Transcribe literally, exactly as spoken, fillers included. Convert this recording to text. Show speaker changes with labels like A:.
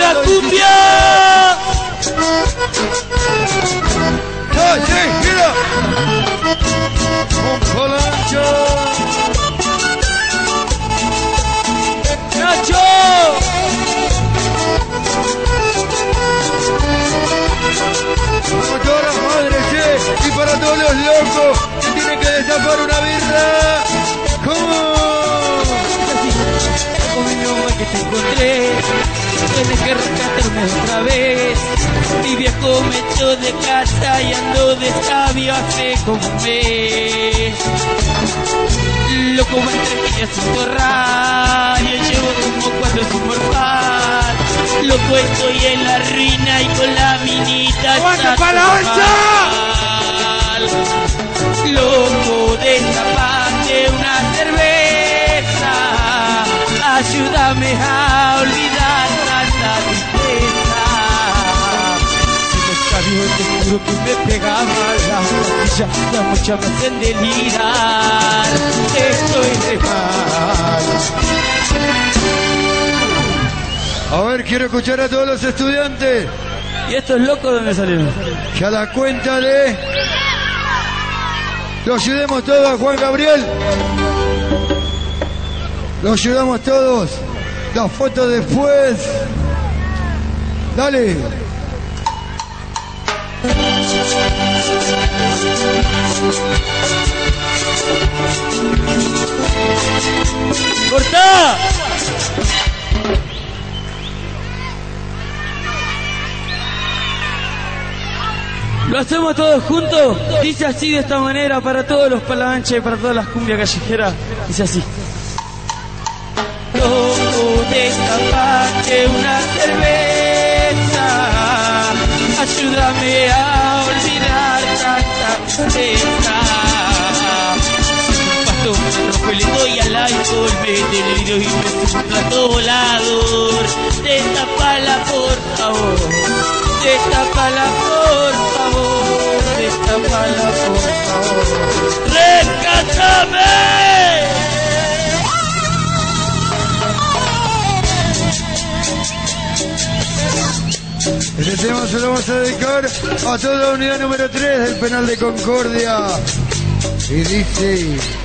A: la cumbia!
B: ¡Ah, sí, mira! ¡Un Polancho!
A: ¡Nacho!
B: Para todas las madres, ¿sí? Y para todos los locos que tienen que destapar una birra. ¿Cómo?
A: Con mi mamá que te encontré, tienes que rescatarme otra vez. Mi viejo me echó de casa y ando de sabio hace como un mes. Loco, me entregué sin torrar, yo llevo como cuatro sin morfar. Loco, estoy en la ruina y con la minita.
B: ¡Aguanta para la onza!
A: Loco, destapate una cerveza, ayúdame a olvidar tanta tristeza. Si me sabio, te juro que me pegaba la rodilla, la mucha me hacen delirar. Estoy de mal.
B: A ver, quiero escuchar a todos los estudiantes.
A: ¿Y estos locos dónde salieron?
B: Que a la cuenta de... Lo ayudemos todos a Juan Gabriel. Lo ayudamos todos. La foto después. Dale.
A: ¡Cortá! ¿Lo hacemos todos juntos? Dice así, de esta manera, para todos los palabanches, para todas las cumbias callejeras. Dice así. Loco, destapate una cerveza, ayúdame a olvidar tanta tristeza. Pasto, me rojo y le doy al alcohol, me deliro y me subo un plato volador. Destapala, por favor. Destapala, por favor, destapala, por favor. ¡Rescátame!
B: Este tema se lo vamos a dedicar a toda la unidad número tres del penal de Concordia. Y dice...